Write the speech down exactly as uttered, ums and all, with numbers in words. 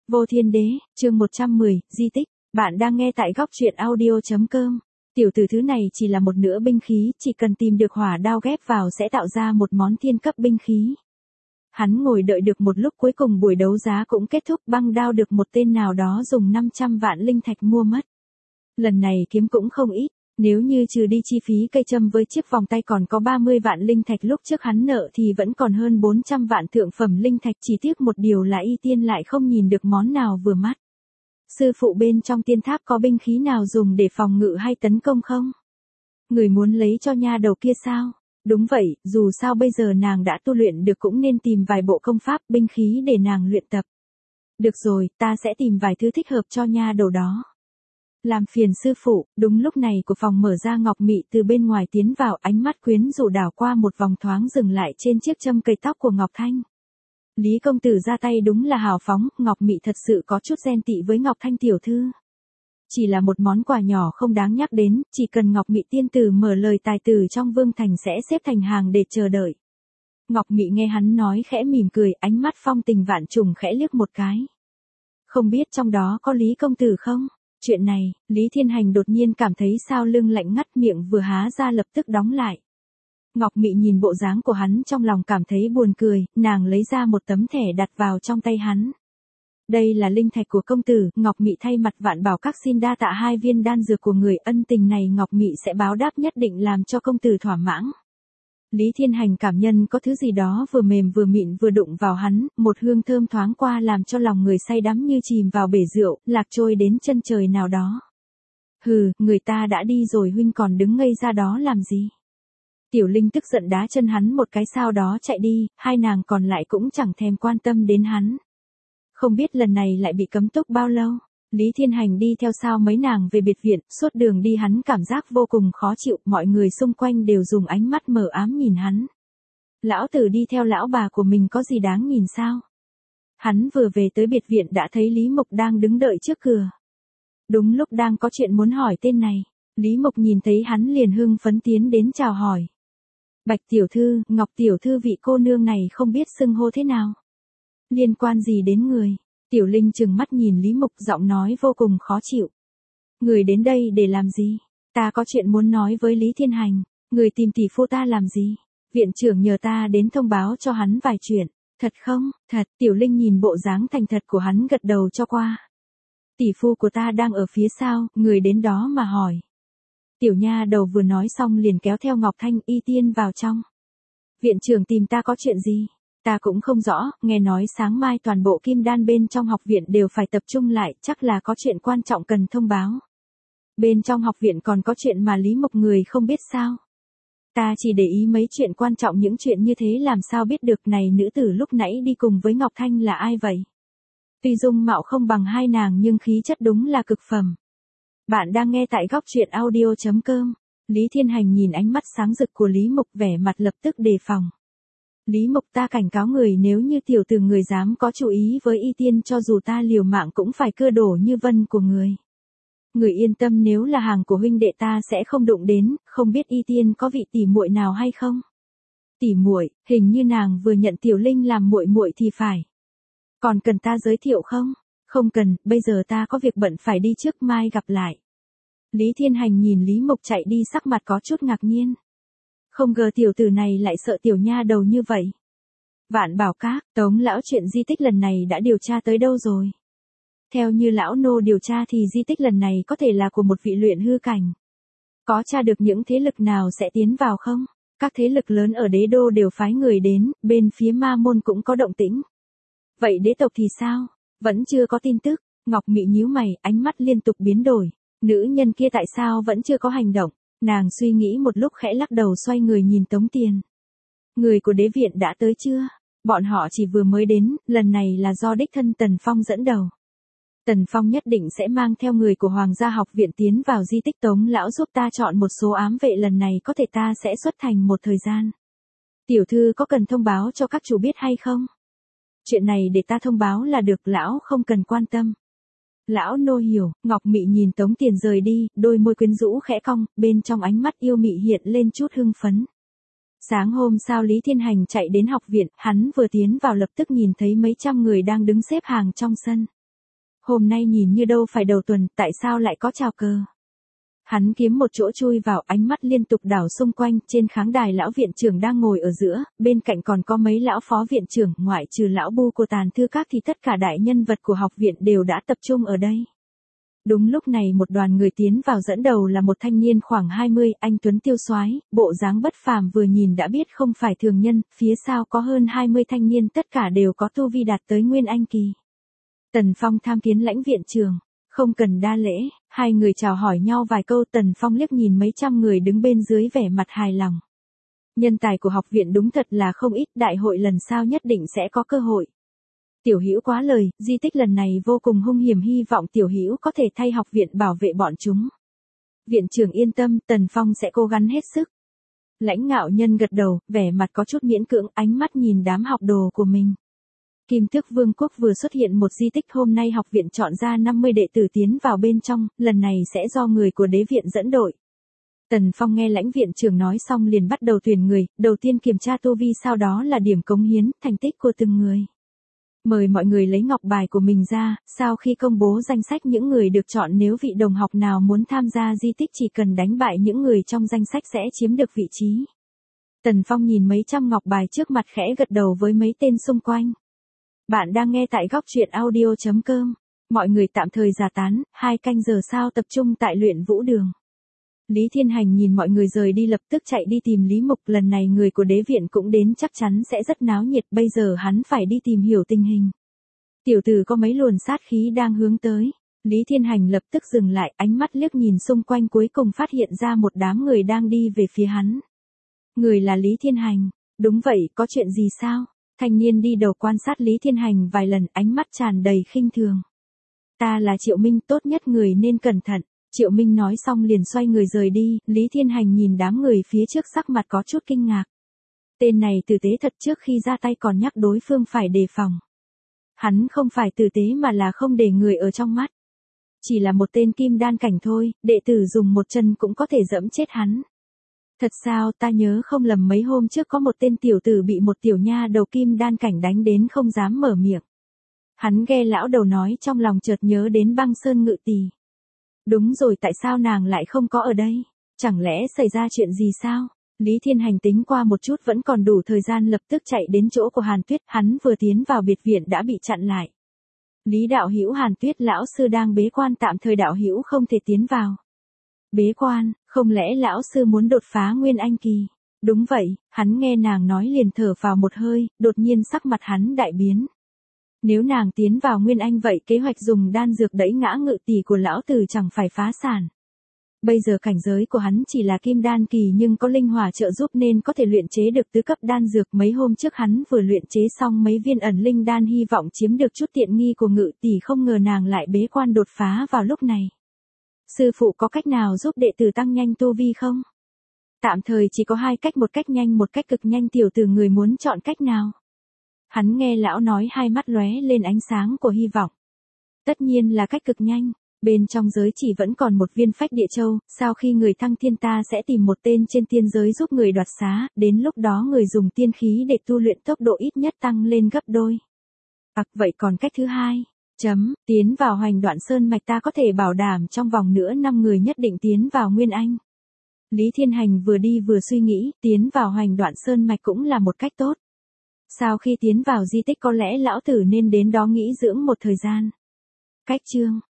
Vô Thiên Đế, chương một trăm mười, di tích. Bạn đang nghe tại góc truyện audio.com. Tiểu tử thứ này chỉ là một nửa binh khí, chỉ cần tìm được hỏa đao ghép vào sẽ tạo ra một món thiên cấp binh khí. Hắn ngồi đợi được một lúc, cuối cùng buổi đấu giá cũng kết thúc, băng đao được một tên nào đó dùng năm trăm vạn linh thạch mua mất. Lần này kiếm cũng không ít, nếu như trừ đi chi phí cây châm với chiếc vòng tay còn có ba mươi vạn linh thạch lúc trước hắn nợ thì vẫn còn hơn bốn trăm vạn thượng phẩm linh thạch, chỉ tiếc một điều là Y Tiên lại không nhìn được món nào vừa mắt. Sư phụ, bên trong tiên tháp có binh khí nào dùng để phòng ngự hay tấn công không? Người muốn lấy cho nha đầu kia sao? Đúng vậy, dù sao bây giờ nàng đã tu luyện được cũng nên tìm vài bộ công pháp, binh khí để nàng luyện tập. Được rồi, ta sẽ tìm vài thứ thích hợp cho nha đầu đó. Làm phiền sư phụ. Đúng lúc này của phòng mở ra, Ngọc Mị từ bên ngoài tiến vào, ánh mắt quyến rũ đảo qua một vòng thoáng dừng lại trên chiếc châm cây tóc của Ngọc Thanh. Lý công tử ra tay đúng là hào phóng, Ngọc Mị thật sự có chút ghen tị với Ngọc Thanh tiểu thư. Chỉ là một món quà nhỏ không đáng nhắc đến, chỉ cần Ngọc Mị tiên tử mở lời tài tử trong vương thành sẽ xếp thành hàng để chờ đợi. Ngọc Mị nghe hắn nói khẽ mỉm cười, ánh mắt phong tình vạn trùng khẽ liếc một cái. Không biết trong đó có Lý công tử không? Chuyện này, Lý Thiên Hành đột nhiên cảm thấy sao lưng lạnh ngắt, miệng vừa há ra lập tức đóng lại. Ngọc Mị nhìn bộ dáng của hắn trong lòng cảm thấy buồn cười, nàng lấy ra một tấm thẻ đặt vào trong tay hắn. Đây là linh thạch của công tử. Ngọc Mị thay mặt Vạn Bảo Các xin đa tạ hai viên đan dược của người, ân tình này Ngọc Mị sẽ báo đáp, nhất định làm cho công tử thỏa mãn. Lý Thiên Hành cảm nhận có thứ gì đó vừa mềm vừa mịn vừa đụng vào hắn, một hương thơm thoáng qua làm cho lòng người say đắm như chìm vào bể rượu, lạc trôi đến chân trời nào đó. Hừ, người ta đã đi rồi, huynh còn đứng ngây ra đó làm gì? Tiểu Linh tức giận đá chân hắn một cái, sau đó chạy đi, hai nàng còn lại cũng chẳng thèm quan tâm đến hắn. Không biết lần này lại bị cấm túc bao lâu. Lý Thiên Hành đi theo sau mấy nàng về biệt viện, suốt đường đi hắn cảm giác vô cùng khó chịu, mọi người xung quanh đều dùng ánh mắt mờ ám nhìn hắn. Lão tử đi theo lão bà của mình có gì đáng nhìn sao? Hắn vừa về tới biệt viện đã thấy Lý Mục đang đứng đợi trước cửa. Đúng lúc đang có chuyện muốn hỏi tên này, Lý Mục nhìn thấy hắn liền hưng phấn tiến đến chào hỏi. Bạch tiểu thư, Ngọc tiểu thư, vị cô nương này không biết xưng hô thế nào? Liên quan gì đến người? Tiểu Linh trừng mắt nhìn Lý Mục, giọng nói vô cùng khó chịu. Người đến đây để làm gì? Ta có chuyện muốn nói với Lý Thiên Hành. Người tìm tỷ phu ta làm gì? Viện trưởng nhờ ta đến thông báo cho hắn vài chuyện. Thật không? Thật. Tiểu Linh nhìn bộ dáng thành thật của hắn gật đầu cho qua. Tỷ phu của ta đang ở phía sau, người đến đó mà hỏi. Tiểu nha đầu vừa nói xong liền kéo theo Ngọc Thanh, Y Tiên vào trong. Viện trưởng tìm ta có chuyện gì? Ta cũng không rõ, nghe nói sáng mai toàn bộ kim đan bên trong học viện đều phải tập trung lại, chắc là có chuyện quan trọng cần thông báo. Bên trong học viện còn có chuyện mà Lý Mộc người không biết sao? Ta chỉ để ý mấy chuyện quan trọng, những chuyện như thế làm sao biết được. Này, nữ tử lúc nãy đi cùng với Ngọc Thanh là ai vậy? Tuy dung mạo không bằng hai nàng nhưng khí chất đúng là cực phẩm. Bạn đang nghe tại góc truyện audio.com. Lý Thiên Hành nhìn ánh mắt sáng rực của Lý Mộc, vẻ mặt lập tức đề phòng. Lý Mộc, ta cảnh cáo người, nếu như tiểu tử người dám có chú ý với Y Tiên, cho dù ta liều mạng cũng phải cưa đổ như vân của người. Người yên tâm, nếu là hàng của huynh đệ ta sẽ không đụng đến. Không biết Y Tiên có vị tỷ muội nào hay không? Tỷ muội? Hình như nàng vừa nhận Tiểu Linh làm muội muội thì phải. Còn cần ta giới thiệu không? Không cần, bây giờ ta có việc bận phải đi trước, mai gặp lại. Lý Thiên Hành nhìn Lý Mộc chạy đi, sắc mặt có chút ngạc nhiên. Không ngờ tiểu tử này lại sợ tiểu nha đầu như vậy. Vạn Bảo Các, Tống lão, chuyện di tích lần này đã điều tra tới đâu rồi? Theo như lão nô điều tra thì di tích lần này có thể là của một vị luyện hư cảnh. Có tra được những thế lực nào sẽ tiến vào không? Các thế lực lớn ở đế đô đều phái người đến, bên phía ma môn cũng có động tĩnh. Vậy đế tộc thì sao? Vẫn chưa có tin tức. Ngọc Mị nhíu mày, ánh mắt liên tục biến đổi. Nữ nhân kia tại sao vẫn chưa có hành động? Nàng suy nghĩ một lúc khẽ lắc đầu, xoay người nhìn Tống Tiền. Người của đế viện đã tới chưa? Bọn họ chỉ vừa mới đến, lần này là do đích thân Tần Phong dẫn đầu. Tần Phong nhất định sẽ mang theo người của Hoàng gia học viện tiến vào di tích. Tống lão giúp ta chọn một số ám vệ, lần này có thể ta sẽ xuất thành một thời gian. Tiểu thư có cần thông báo cho các chủ biết hay không? Chuyện này để ta thông báo là được, lão không cần quan tâm. Lão nô hiểu. Ngọc Mị nhìn Tống Tiền rời đi, đôi môi quyến rũ khẽ cong, bên trong ánh mắt yêu mị hiện lên chút hưng phấn. Sáng hôm sau Lý Thiên Hành chạy đến học viện, hắn vừa tiến vào lập tức nhìn thấy mấy trăm người đang đứng xếp hàng trong sân. Hôm nay nhìn như đâu phải đầu tuần, tại sao lại có chào cờ? Hắn kiếm một chỗ chui vào, ánh mắt liên tục đảo xung quanh, trên kháng đài lão viện trưởng đang ngồi ở giữa, bên cạnh còn có mấy lão phó viện trưởng, ngoại trừ lão Bu của Tàn Thư Các thì tất cả đại nhân vật của học viện đều đã tập trung ở đây. Đúng lúc này một đoàn người tiến vào, dẫn đầu là một thanh niên khoảng hai mươi, anh tuấn tiêu soái, bộ dáng bất phàm, vừa nhìn đã biết không phải thường nhân, phía sau có hơn hai mươi thanh niên, tất cả đều có tu vi đạt tới Nguyên Anh kỳ. Tần Phong tham kiến lãnh viện trưởng. Không cần đa lễ, hai người chào hỏi nhau vài câu, Tần Phong liếc nhìn mấy trăm người đứng bên dưới vẻ mặt hài lòng. Nhân tài của học viện đúng thật là không ít, đại hội lần sau nhất định sẽ có cơ hội. Tiểu Hữu quá lời, di tích lần này vô cùng hung hiểm, hy vọng Tiểu Hữu có thể thay học viện bảo vệ bọn chúng. Viện trưởng yên tâm, Tần Phong sẽ cố gắng hết sức. Lãnh Ngạo Nhân gật đầu, vẻ mặt có chút miễn cưỡng, ánh mắt nhìn đám học đồ của mình. Kim Tước Vương quốc vừa xuất hiện một di tích, hôm nay học viện chọn ra năm mươi đệ tử tiến vào bên trong, lần này sẽ do người của đế viện dẫn đội. Tần Phong nghe lãnh viện trưởng nói xong liền bắt đầu tuyển người, đầu tiên kiểm tra tu vi, sau đó là điểm cống hiến, thành tích của từng người. Mời mọi người lấy ngọc bài của mình ra, sau khi công bố danh sách những người được chọn, nếu vị đồng học nào muốn tham gia di tích chỉ cần đánh bại những người trong danh sách sẽ chiếm được vị trí. Tần Phong nhìn mấy trăm ngọc bài trước mặt khẽ gật đầu với mấy tên xung quanh. Bạn đang nghe tại góc truyện audio chấm com. Mọi người tạm thời giải tán, hai canh giờ sau tập trung tại luyện vũ đường. Lý Thiên Hành nhìn mọi người rời đi lập tức chạy đi tìm Lý Mục, lần này người của đế viện cũng đến, chắc chắn sẽ rất náo nhiệt, bây giờ hắn phải đi tìm hiểu tình hình. Tiểu tử có mấy luồn sát khí đang hướng tới. Lý Thiên Hành lập tức dừng lại, ánh mắt liếc nhìn xung quanh, cuối cùng phát hiện ra một đám người đang đi về phía hắn. Người là Lý Thiên Hành. Đúng vậy, có chuyện gì sao? Thanh niên đi đầu quan sát Lý Thiên Hành vài lần, ánh mắt tràn đầy khinh thường. Ta là Triệu Minh, tốt nhất người nên cẩn thận. Triệu Minh nói xong liền xoay người rời đi, Lý Thiên Hành nhìn đám người phía trước sắc mặt có chút kinh ngạc. Tên này tử tế thật, trước khi ra tay còn nhắc đối phương phải đề phòng. Hắn không phải tử tế mà là không để người ở trong mắt. Chỉ là một tên kim đan cảnh thôi, đệ tử dùng một chân cũng có thể dẫm chết hắn. Thật sao, ta nhớ không lầm mấy hôm trước có một tên tiểu tử bị một tiểu nha đầu kim đan cảnh đánh đến không dám mở miệng. Hắn nghe lão đầu nói, trong lòng chợt nhớ đến Băng Sơn Ngự Tỷ. Đúng rồi, tại sao nàng lại không có ở đây? Chẳng lẽ xảy ra chuyện gì sao? Lý Thiên Hành tính qua một chút vẫn còn đủ thời gian, lập tức chạy đến chỗ của Hàn Tuyết, hắn vừa tiến vào biệt viện đã bị chặn lại. Lý đạo hữu, Hàn Tuyết lão sư đang bế quan, tạm thời đạo hữu không thể tiến vào. Bế quan, không lẽ lão sư muốn đột phá Nguyên Anh kỳ? Đúng vậy, hắn nghe nàng nói liền thở vào một hơi, đột nhiên sắc mặt hắn đại biến. Nếu nàng tiến vào Nguyên Anh vậy kế hoạch dùng đan dược đẩy ngã Ngự Tỷ của lão tử chẳng phải phá sản. Bây giờ cảnh giới của hắn chỉ là kim đan kỳ nhưng có linh hỏa trợ giúp nên có thể luyện chế được tứ cấp đan dược, mấy hôm trước hắn vừa luyện chế xong mấy viên ẩn linh đan, hy vọng chiếm được chút tiện nghi của Ngự Tỷ, không ngờ nàng lại bế quan đột phá vào lúc này. Sư phụ có cách nào giúp đệ tử tăng nhanh tu vi không? Tạm thời chỉ có hai cách, một cách nhanh một cách cực nhanh, tiểu tử người muốn chọn cách nào? Hắn nghe lão nói, hai mắt lóe lên ánh sáng của hy vọng. Tất nhiên là cách cực nhanh, bên trong giới chỉ vẫn còn một viên phách địa châu, sau khi người thăng thiên ta sẽ tìm một tên trên tiên giới giúp người đoạt xá, đến lúc đó người dùng tiên khí để tu luyện tốc độ ít nhất tăng lên gấp đôi. À, vậy còn cách thứ hai? Chấm, tiến vào Hoành Đoạn Sơn Mạch, ta có thể bảo đảm trong vòng nửa năm người nhất định tiến vào Nguyên Anh. Lý Thiên Hành vừa đi vừa suy nghĩ, tiến vào Hoành Đoạn Sơn Mạch cũng là một cách tốt. Sau khi tiến vào di tích có lẽ lão tử nên đến đó nghỉ dưỡng một thời gian. Cách chương